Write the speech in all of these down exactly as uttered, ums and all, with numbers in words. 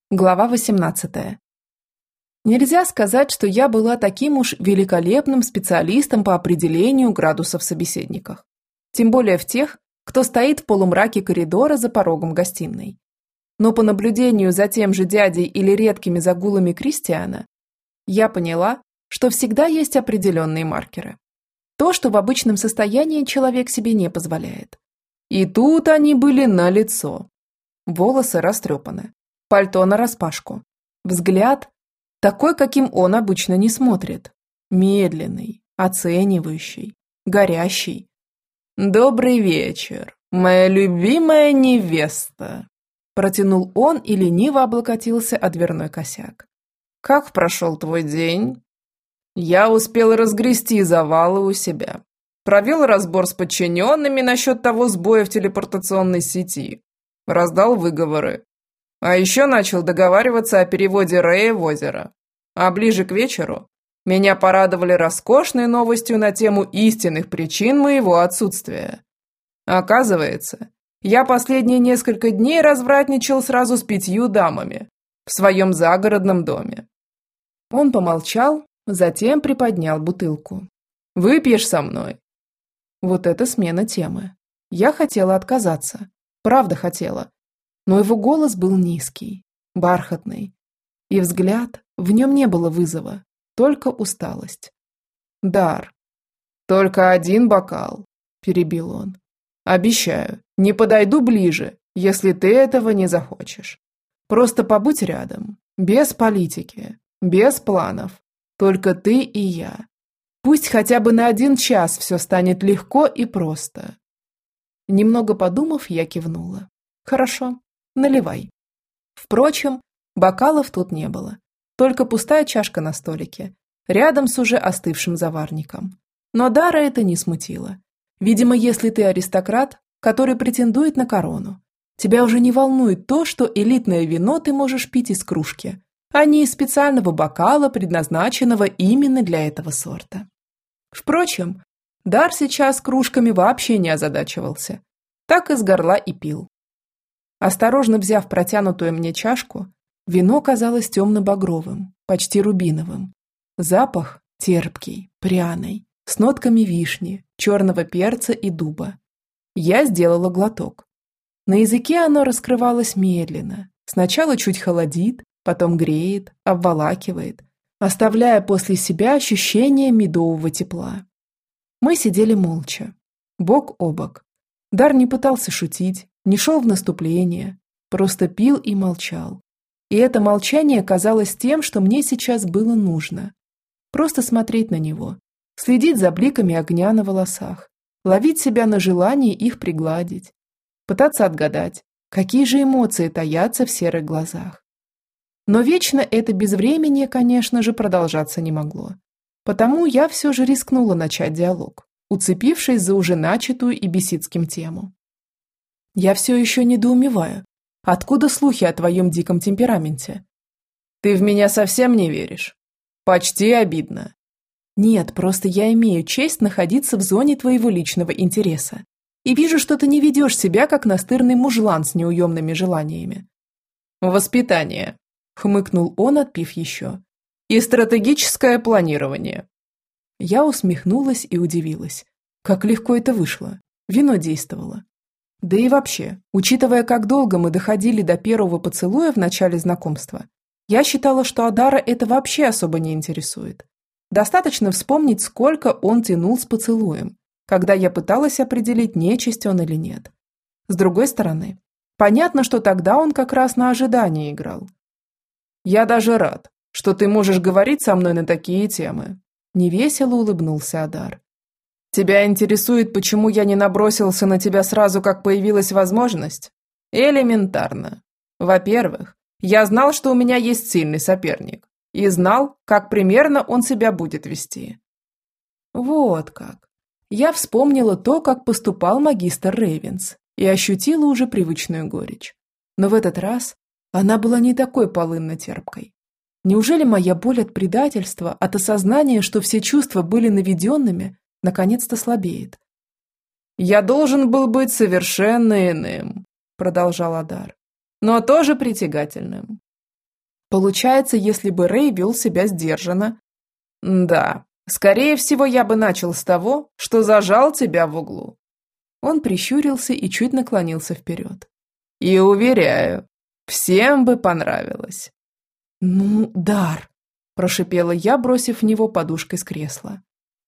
Глава восемнадцатая. Нельзя сказать, что я была таким уж великолепным специалистом по определению градусов в собеседниках. Тем более в тех, кто стоит в полумраке коридора за порогом гостиной. Но по наблюдению за тем же дядей или редкими загулами Кристиана, я поняла, что всегда есть определенные маркеры. То, что в обычном состоянии человек себе не позволяет. И тут они были налицо. Волосы растрепаны. Пальто нараспашку. Взгляд такой, каким он обычно не смотрит. Медленный, оценивающий, горящий. «Добрый вечер, моя любимая невеста!» Протянул он и лениво облокотился о дверной косяк. «Как прошел твой день?» «Я успел разгрести завалы у себя. Провел разбор с подчиненными насчет того сбоя в телепортационной сети. Раздал выговоры. А еще начал договариваться о переводе Рэя в озеро. А ближе к вечеру меня порадовали роскошной новостью на тему истинных причин моего отсутствия. Оказывается, я последние несколько дней развратничал сразу с пятью дамами в своем загородном доме. Он помолчал, затем приподнял бутылку. «Выпьешь со мной?» Вот это смена темы. Я хотела отказаться. Правда хотела. Но его голос был низкий, бархатный. И взгляд, в нем не было вызова, только усталость. «Дар, только один бокал», – перебил он. «Обещаю, не подойду ближе, если ты этого не захочешь. Просто побудь рядом, без политики, без планов, только ты и я. Пусть хотя бы на один час все станет легко и просто». Немного подумав, я кивнула. «Хорошо. Наливай». Впрочем, бокалов тут не было, только пустая чашка на столике, рядом с уже остывшим заварником. Но Дара это не смутило. Видимо, если ты аристократ, который претендует на корону, тебя уже не волнует то, что элитное вино ты можешь пить из кружки, а не из специального бокала, предназначенного именно для этого сорта. Впрочем, Дар сейчас кружками вообще не озадачивался, так из горла и пил. Осторожно взяв протянутую мне чашку, вино казалось темно-багровым, почти рубиновым. Запах терпкий, пряный, с нотками вишни, черного перца и дуба. Я сделала глоток. На языке оно раскрывалось медленно, сначала чуть холодит, потом греет, обволакивает, оставляя после себя ощущение медового тепла. Мы сидели молча, бок о бок. Дар не пытался шутить, не шел в наступление, просто пил и молчал. И это молчание казалось тем, что мне сейчас было нужно. Просто смотреть на него, следить за бликами огня на волосах, ловить себя на желании их пригладить, пытаться отгадать, какие же эмоции таятся в серых глазах. Но вечно это безвременье, конечно же, продолжаться не могло. Потому я все же рискнула начать диалог, уцепившись за уже начатую и Бесицким тему. Я все еще недоумеваю. Откуда слухи о твоем диком темпераменте? Ты в меня совсем не веришь? Почти обидно. Нет, просто я имею честь находиться в зоне твоего личного интереса. И вижу, что ты не ведешь себя, как настырный мужлан с неуемными желаниями. Воспитание, хмыкнул он, отпив еще. И стратегическое планирование. Я усмехнулась и удивилась. Как легко это вышло. Вино действовало. Да и вообще, учитывая, как долго мы доходили до первого поцелуя в начале знакомства, я считала, что Адара это вообще особо не интересует. Достаточно вспомнить, сколько он тянул с поцелуем, когда я пыталась определить, нечисть он или нет. С другой стороны, понятно, что тогда он как раз на ожидании играл. «Я даже рад, что ты можешь говорить со мной на такие темы», – невесело улыбнулся Адар. «Тебя интересует, почему я не набросился на тебя сразу, как появилась возможность? Элементарно. Во-первых, я знал, что у меня есть сильный соперник, и знал, как примерно он себя будет вести». Вот как. Я вспомнила то, как поступал магистр Рейвенс, и ощутила уже привычную горечь. Но в этот раз она была не такой полынно-терпкой. Неужели моя боль от предательства, от осознания, что все чувства были наведенными, наконец-то слабеет? «Я должен был быть совершенно иным», – продолжал Адар, – «но тоже притягательным. Получается, если бы Рэй вел себя сдержанно. Да, скорее всего, я бы начал с того, что зажал тебя в углу. Он прищурился и чуть наклонился вперед. И уверяю, всем бы понравилось. Ну, Дар, прошипела я, бросив в него подушкой с кресла.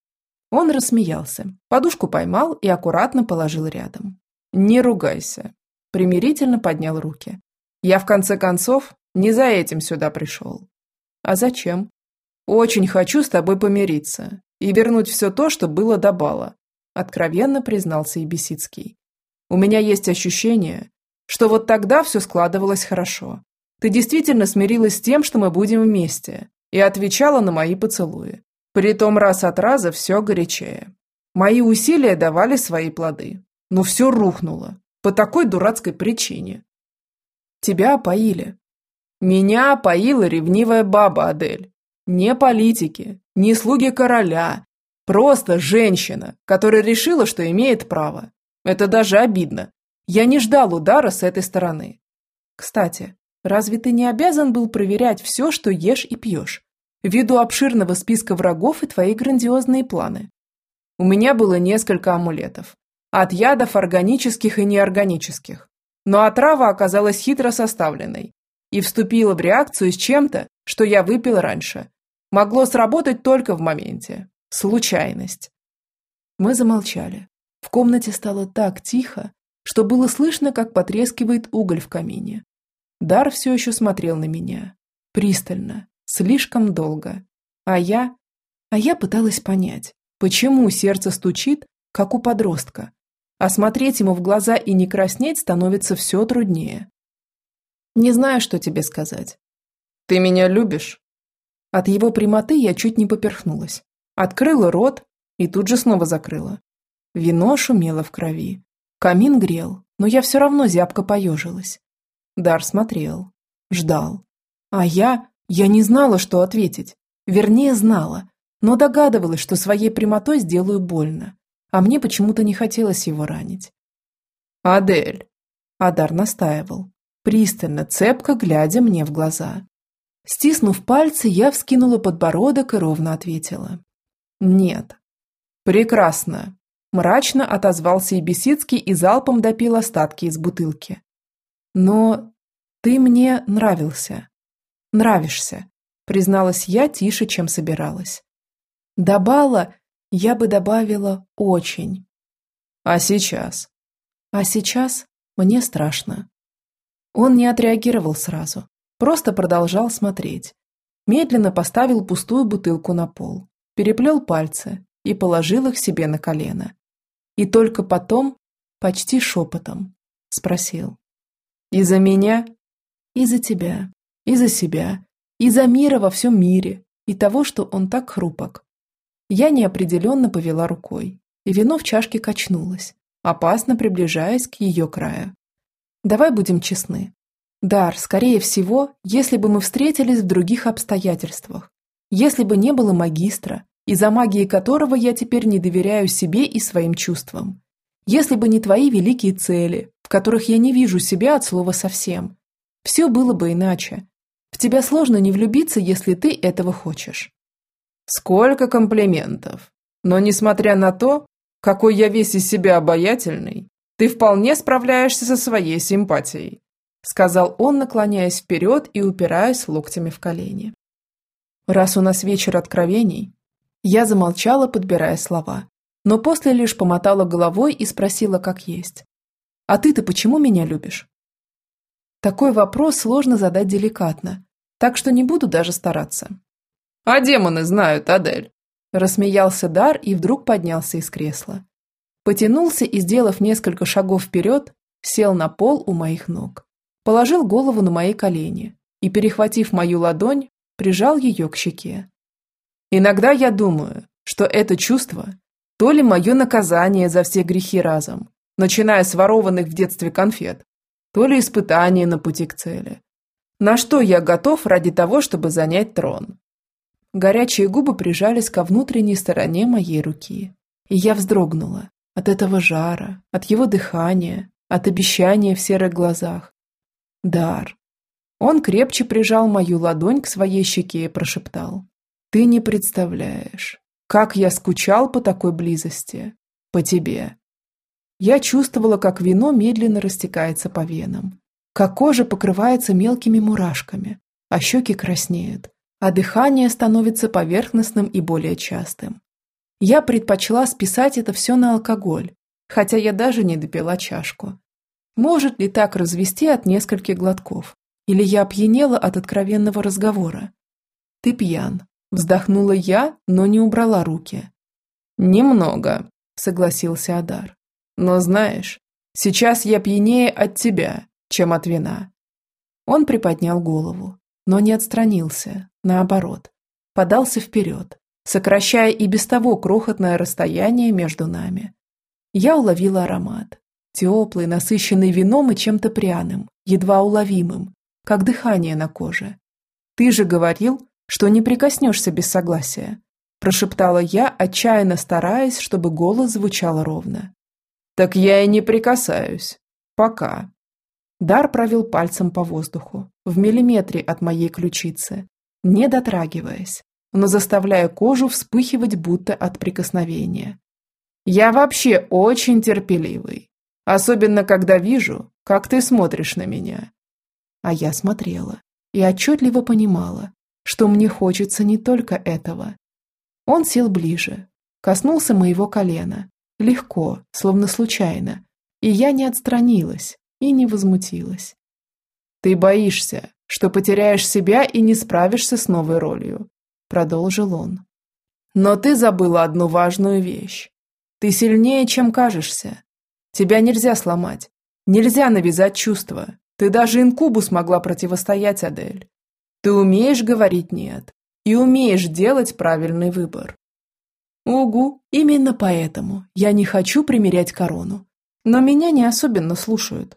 Он рассмеялся, подушку поймал и аккуратно положил рядом. Не ругайся. Примирительно поднял руки. Я в конце концов не за этим сюда пришел. А зачем? Очень хочу с тобой помириться и вернуть все то, что было до бала, откровенно признался Ебесицкий. У меня есть ощущение, что вот тогда все складывалось хорошо. Ты действительно смирилась с тем, что мы будем вместе, и отвечала на мои поцелуи. Притом раз от раза все горячее. Мои усилия давали свои плоды, но все рухнуло по такой дурацкой причине. Тебя опоили. Меня опоила ревнивая баба, Адель. Не политики, не слуги короля. Просто женщина, которая решила, что имеет право. Это даже обидно. Я не ждал удара с этой стороны. Кстати, разве ты не обязан был проверять все, что ешь и пьешь, ввиду обширного списка врагов и твои грандиозные планы? У меня было несколько амулетов. От ядов органических и неорганических. Но отрава оказалась хитро составленной и вступила в реакцию с чем-то, что я выпил раньше. Могло сработать только в моменте. Случайность. Мы замолчали. В комнате стало так тихо, что было слышно, как потрескивает уголь в камине. Дар все еще смотрел на меня. Пристально. Слишком долго. А я... А я пыталась понять, почему сердце стучит, как у подростка, а смотреть ему в глаза и не краснеть становится все труднее. Не знаю, что тебе сказать. Ты меня любишь? От его прямоты я чуть не поперхнулась. Открыла рот и тут же снова закрыла. Вино шумело в крови. Камин грел, но я все равно зябко поежилась. Дар смотрел. Ждал. А я... Я не знала, что ответить. Вернее, знала, но догадывалась, что своей прямотой сделаю больно. А мне почему-то не хотелось его ранить. «Адель!» Адар настаивал, пристально, цепко глядя мне в глаза. Стиснув пальцы, я вскинула подбородок и ровно ответила. «Нет». «Прекрасно!» Мрачно отозвался Ебесицкий и залпом допил остатки из бутылки. «Но ты мне нравился. Нравишься», призналась я тише, чем собиралась. До бала я бы добавила «очень». «А сейчас?» «А сейчас мне страшно». Он не отреагировал сразу, просто продолжал смотреть. Медленно поставил пустую бутылку на пол, переплел пальцы и положил их себе на колено. И только потом, почти шепотом, спросил. «Из-за меня?» «И за тебя, и за себя, и за мира во всем мире, и того, что он так хрупок». Я неопределенно повела рукой, и вино в чашке качнулось, опасно приближаясь к ее краю. «Давай будем честны. Дар, скорее всего, если бы мы встретились в других обстоятельствах, если бы не было магистра, из-за магии которого я теперь не доверяю себе и своим чувствам, если бы не твои великие цели, в которых я не вижу себя от слова совсем, все было бы иначе. В тебя сложно не влюбиться, если ты этого хочешь». «Сколько комплиментов! Но несмотря на то, какой я весь из себя обаятельный, ты вполне справляешься со своей симпатией», сказал он, наклоняясь вперед и упираясь локтями в колени. Раз у нас вечер откровений, я замолчала, подбирая слова, но после лишь помотала головой и спросила как есть. «А ты-то почему меня любишь?» Такой вопрос сложно задать деликатно, так что не буду даже стараться. «А демоны знают, Адель!» Рассмеялся Дар и вдруг поднялся из кресла. Потянулся и, сделав несколько шагов вперед, сел на пол у моих ног. Положил голову на мои колени и, перехватив мою ладонь, прижал ее к щеке. «Иногда я думаю, что это чувство то ли мое наказание за все грехи разом, начиная с ворованных в детстве конфет, то ли испытание на пути к цели. На что я готов ради того, чтобы занять трон?» Горячие губы прижались ко внутренней стороне моей руки, и я вздрогнула от этого жара, от его дыхания, от обещания в серых глазах. «Дар, Он крепче прижал мою ладонь к своей щеке и прошептал. «Ты не представляешь, как я скучал по такой близости, по тебе». Я чувствовала, как вино медленно растекается по венам, как кожа покрывается мелкими мурашками, а щеки краснеют, а дыхание становится поверхностным и более частым. Я предпочла списать это все на алкоголь, хотя я даже не допила чашку. Может ли так развести от нескольких глотков? Или я опьянела от откровенного разговора? «Ты пьян», – вздохнула я, но не убрала руки. «Немного», – согласился Адар. «Но знаешь, сейчас я пьянее от тебя, чем от вина». Он приподнял голову, но не отстранился, наоборот, подался вперед, сокращая и без того крохотное расстояние между нами. Я уловила аромат, теплый, насыщенный вином и чем-то пряным, едва уловимым, как дыхание на коже. «Ты же говорил, что не прикоснешься без согласия», прошептала я, отчаянно стараясь, чтобы голос звучал ровно. «Так я и не прикасаюсь. Пока». Дар провел пальцем по воздуху, в миллиметре от моей ключицы, не дотрагиваясь, но заставляя кожу вспыхивать будто от прикосновения. «Я вообще очень терпеливый, особенно когда вижу, как ты смотришь на меня». А я смотрела и отчетливо понимала, что мне хочется не только этого. Он сел ближе, коснулся моего колена, легко, словно случайно, и я не отстранилась и не возмутилась. «Ты боишься, что потеряешь себя и не справишься с новой ролью», продолжил он. «Но ты забыла одну важную вещь. Ты сильнее, чем кажешься. Тебя нельзя сломать, нельзя навязать чувства. Ты даже инкубу смогла противостоять, Адель. Ты умеешь говорить «нет» и умеешь делать правильный выбор». Угу, именно поэтому я не хочу примерять корону. Но меня не особенно слушают.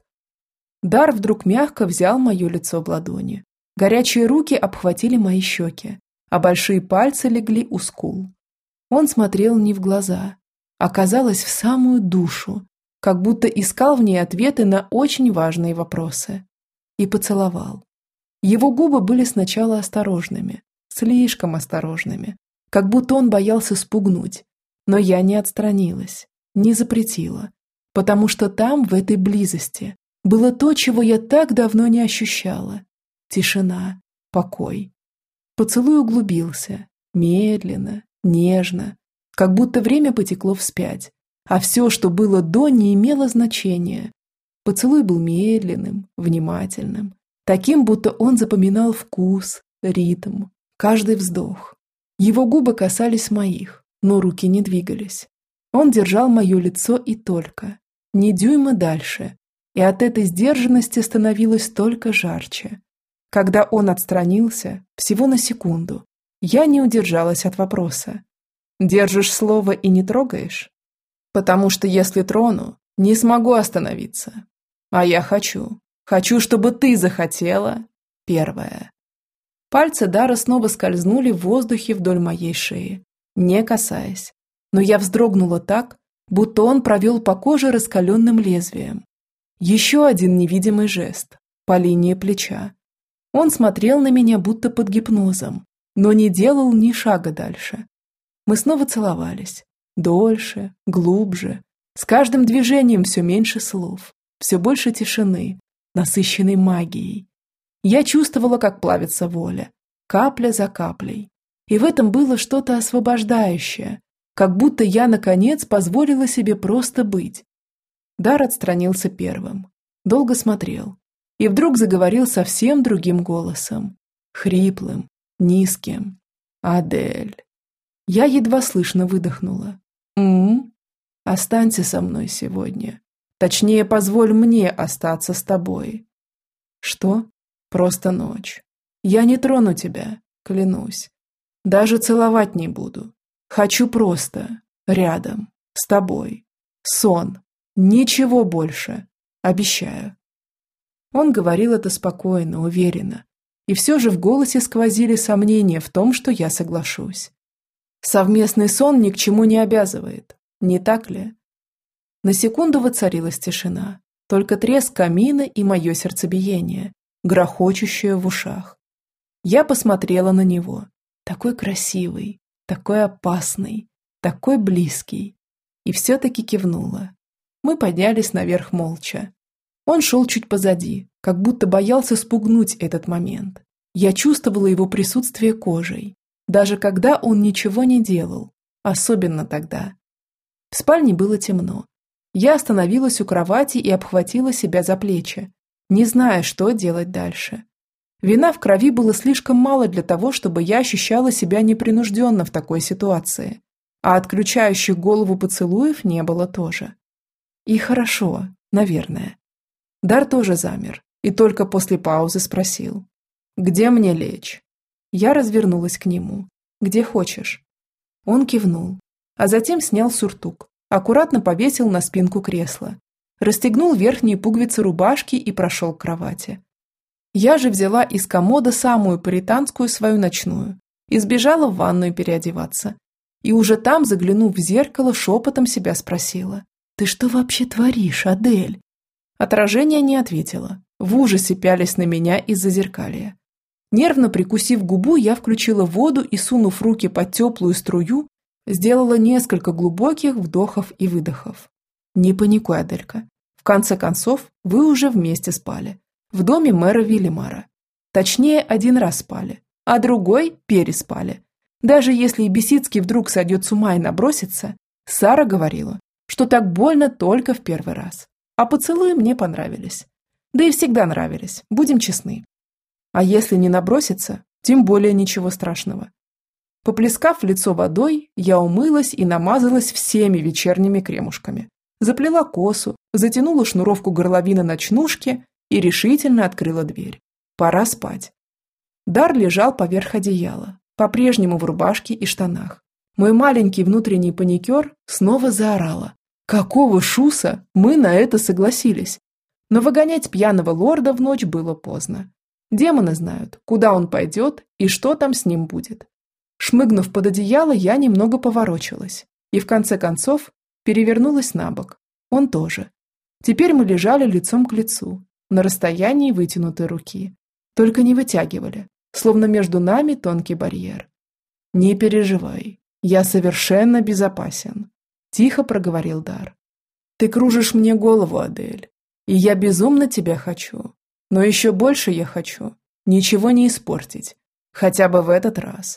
Дар вдруг мягко взял мое лицо в ладони. Горячие руки обхватили мои щеки, а большие пальцы легли у скул. Он смотрел не в глаза, а, казалось, в самую душу, как будто искал в ней ответы на очень важные вопросы. И поцеловал. Его губы были сначала осторожными, слишком осторожными, как будто он боялся спугнуть. Но я не отстранилась, не запретила, потому что там, в этой близости, было то, чего я так давно не ощущала. Тишина, покой. Поцелуй углубился, медленно, нежно, как будто время потекло вспять, а все, что было до, не имело значения. Поцелуй был медленным, внимательным, таким, будто он запоминал вкус, ритм, каждый вздох. Его губы касались моих, но руки не двигались. Он держал мое лицо и только, ни дюйма дальше, и от этой сдержанности становилось только жарче. Когда он отстранился, всего на секунду, я не удержалась от вопроса. «Держишь слово и не трогаешь?» «Потому что если трону, не смогу остановиться. А я хочу. Хочу, чтобы ты захотела. Первое». Пальцы Дара снова скользнули в воздухе вдоль моей шеи, не касаясь. Но я вздрогнула так, будто он провел по коже раскаленным лезвием. Еще один невидимый жест, по линии плеча. Он смотрел на меня будто под гипнозом, но не делал ни шага дальше. Мы снова целовались. Дольше, глубже. С каждым движением все меньше слов, все больше тишины, насыщенной магией. Я чувствовала, как плавится воля, капля за каплей. И в этом было что-то освобождающее, как будто я, наконец, позволила себе просто быть. Дар отстранился первым, долго смотрел, и вдруг заговорил совсем другим голосом, хриплым, низким. «Адель». Я едва слышно выдохнула. «М-м, останься со мной сегодня. Точнее, позволь мне остаться с тобой». «Что?» «Просто ночь. Я не трону тебя, клянусь. Даже целовать не буду. Хочу просто рядом, с тобой. Сон. Ничего больше. Обещаю». Он говорил это спокойно, уверенно. И все же в голосе сквозили сомнения в том, что я соглашусь. Совместный сон ни к чему не обязывает, не так ли? На секунду воцарилась тишина, только треск камина и мое сердцебиение. грохочущее в ушах. Я посмотрела на него. Такой красивый, такой опасный, такой близкий. И все-таки кивнула. Мы поднялись наверх молча. Он шел чуть позади, как будто боялся спугнуть этот момент. Я чувствовала его присутствие кожей, даже когда он ничего не делал, особенно тогда. В спальне было темно. Я остановилась у кровати и обхватила себя за плечи, не зная, что делать дальше. Вина в крови было слишком мало для того, чтобы я ощущала себя непринужденно в такой ситуации, а отключающих голову поцелуев не было тоже. И хорошо, наверное. Дар тоже замер и только после паузы спросил: «Где мне лечь?» Я развернулась к нему. «Где хочешь». Он кивнул, а затем снял сюртук, аккуратно повесил на спинку кресла, расстегнул верхние пуговицы рубашки и прошел к кровати. Я же взяла из комода самую пуританскую свою ночную и сбежала в ванную переодеваться. И уже там, заглянув в зеркало, шепотом себя спросила: «Ты что вообще творишь, Адель?» Отражение не ответило, в ужасе пялись на меня из-за зеркалья. Нервно прикусив губу, я включила воду и, сунув руки под теплую струю, сделала несколько глубоких вдохов и выдохов. «Не паникуй, Аделька. В конце концов, вы уже вместе спали. В доме мэра Вильямара. Точнее, один раз спали, а другой переспали. Даже если и Бесицкий вдруг сойдет с ума и набросится, Сара говорила, что так больно только в первый раз. А поцелуи мне понравились. Да и всегда нравились, будем честны. А если не набросится, тем более ничего страшного». Поплескав в лицо водой, я умылась и намазалась всеми вечерними кремушками. Заплела косу, затянула шнуровку горловины ночнушки и решительно открыла дверь. Пора спать. Дар лежал поверх одеяла, по-прежнему в рубашке и штанах. Мой маленький внутренний паникер снова заорала: «Какого шуса мы на это согласились?» Но выгонять пьяного лорда в ночь было поздно. Демоны знают, куда он пойдет и что там с ним будет. Шмыгнув под одеяло, я немного поворочилась и, в конце концов, перевернулась на бок. Он тоже. Теперь мы лежали лицом к лицу, на расстоянии вытянутой руки. Только не вытягивали, словно между нами тонкий барьер. «Не переживай, я совершенно безопасен», – тихо проговорил Дар. «Ты кружишь мне голову, Адель, и я безумно тебя хочу. Но еще больше я хочу ничего не испортить, хотя бы в этот раз».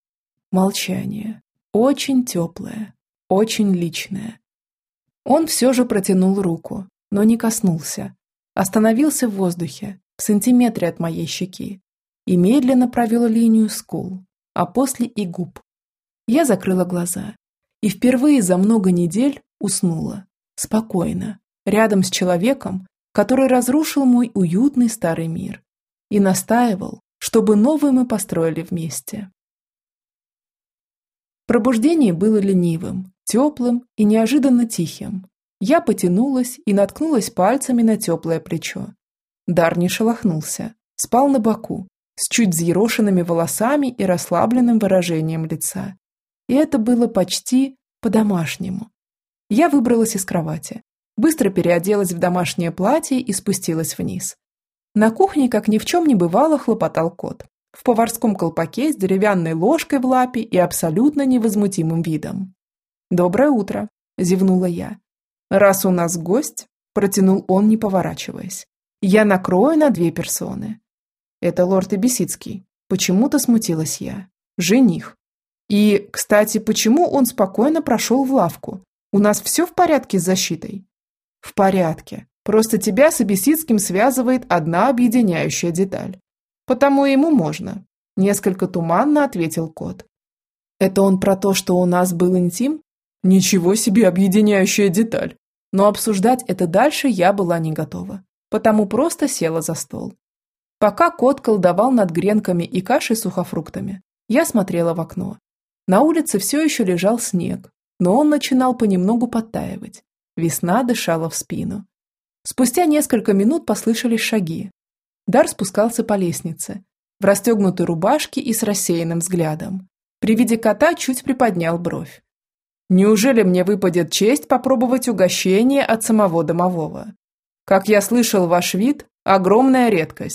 Молчание. Очень теплое, очень личное. Он все же протянул руку, но не коснулся. Остановился в воздухе, в сантиметре от моей щеки, и медленно провел линию скул, а после и губ. Я закрыла глаза и впервые за много недель уснула, спокойно, рядом с человеком, который разрушил мой уютный старый мир и настаивал, чтобы новый мы построили вместе. Пробуждение было ленивым, теплым и неожиданно тихим. Я потянулась и наткнулась пальцами на теплое плечо. Дар не шелохнулся, спал на боку, с чуть взъерошенными волосами и расслабленным выражением лица. И это было почти по-домашнему. Я выбралась из кровати, быстро переоделась в домашнее платье и спустилась вниз. На кухне, как ни в чем не бывало, хлопотал кот. В поварском колпаке с деревянной ложкой в лапе и абсолютно невозмутимым видом. «Доброе утро», – зевнула я. «Раз у нас гость», – протянул он, не поворачиваясь, – «я накрою на две персоны». «Это лорд Бесицкий», – почему-то смутилась я. «Жених. И, кстати, почему он спокойно прошел в лавку? У нас все в порядке с защитой?» «В порядке. Просто тебя с Бесицким связывает одна объединяющая деталь. Потому ему можно», – несколько туманно ответил кот. «Это он про то, что у нас был интим? Ничего себе объединяющая деталь!» Но обсуждать это дальше я была не готова, потому просто села за стол. Пока кот колдовал над гренками и кашей с сухофруктами, я смотрела в окно. На улице все еще лежал снег, но он начинал понемногу подтаивать. Весна дышала в спину. Спустя несколько минут послышались шаги. Дар спускался по лестнице, в расстегнутой рубашке и с рассеянным взглядом. При виде кота чуть приподнял бровь. «Неужели мне выпадет честь попробовать угощение от самого домового? Как я слышал, ваш вид – огромная редкость.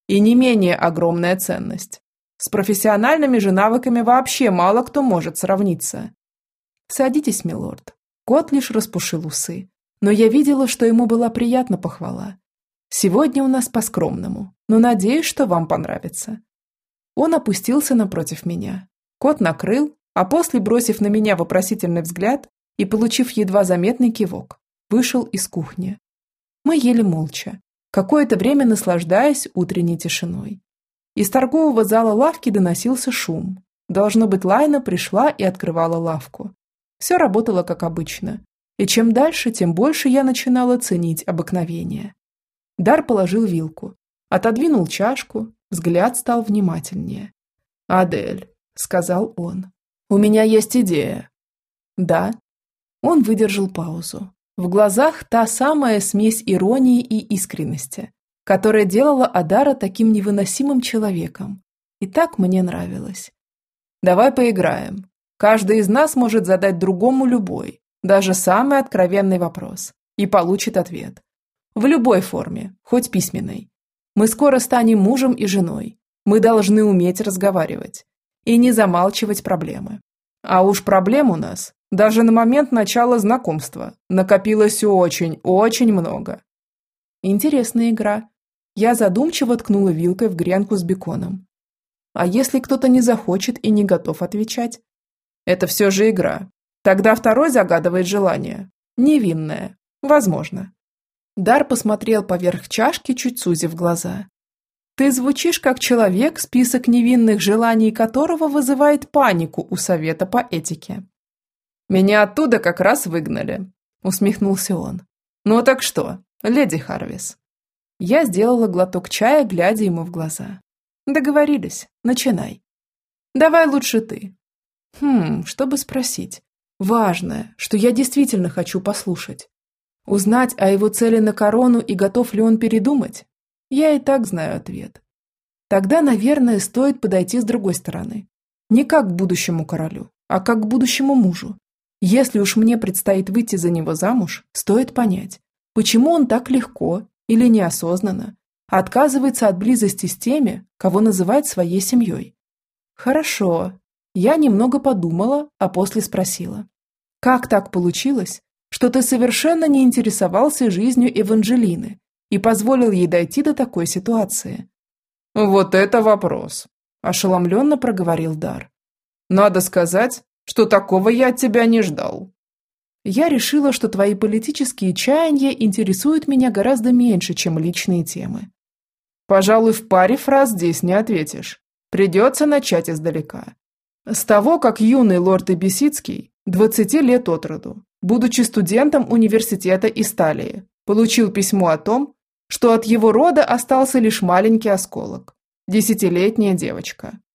И не менее огромная ценность. С профессиональными же навыками вообще мало кто может сравниться. Садитесь, милорд. Кот лишь распушил усы, но я видела, что ему была приятна похвала. Сегодня у нас по-скромному, но надеюсь, что вам понравится. Он опустился напротив меня. Кот накрыл, а после, бросив на меня вопросительный взгляд и получив едва заметный кивок, вышел из кухни. Мы ели молча, какое-то время наслаждаясь утренней тишиной. Из торгового зала лавки доносился шум. Должно быть, Лайна пришла и открывала лавку. Все работало как обычно. И чем дальше, тем больше я начинала ценить обыкновение. Дар положил вилку, отодвинул чашку, взгляд стал внимательнее. «Адель», — сказал он, — «у меня есть идея». «Да». Он выдержал паузу. В глазах та самая смесь иронии и искренности, которая делала Адара таким невыносимым человеком. И так мне нравилось. «Давай поиграем. Каждый из нас может задать другому любой, даже самый откровенный вопрос, и получит ответ. В любой форме, хоть письменной. Мы скоро станем мужем и женой. Мы должны уметь разговаривать и не замалчивать проблемы. А уж проблем у нас, даже на момент начала знакомства, накопилось очень-очень много». Интересная игра. Я задумчиво ткнула вилкой в гренку с беконом. А если кто-то не захочет и не готов отвечать? Это все же игра. Тогда второй загадывает желание. Невинное. Возможно. Дар посмотрел поверх чашки, чуть сузив глаза. Ты звучишь как человек, список невинных желаний которого вызывает панику у совета по этике. Меня оттуда как раз выгнали, усмехнулся он. Ну так что, леди Харвис? Я сделала глоток чая, глядя ему в глаза. Договорились, начинай. Давай лучше ты. Хм, чтобы спросить. Важное, что я действительно хочу послушать. Узнать о его цели на корону и готов ли он передумать? Я и так знаю ответ. Тогда, наверное, стоит подойти с другой стороны. Не как к будущему королю, а как к будущему мужу. Если уж мне предстоит выйти за него замуж, стоит понять, почему он так легко или неосознанно отказывается от близости с теми, кого называет своей семьей. Хорошо. Я немного подумала, а после спросила. Как так получилось, что ты совершенно не интересовался жизнью Эванжелины и позволил ей дойти до такой ситуации? Вот это вопрос, ошеломленно проговорил Дар. Надо сказать, что такого я от тебя не ждал. Я решила, что твои политические чаяния интересуют меня гораздо меньше, чем личные темы. Пожалуй, в паре фраз здесь не ответишь. Придется начать издалека. С того, как юный лорд Эбисицкий, двадцати лет от роду, будучи студентом университета Исталии, получил письмо о том, что от его рода остался лишь маленький осколок – десятилетняя девочка.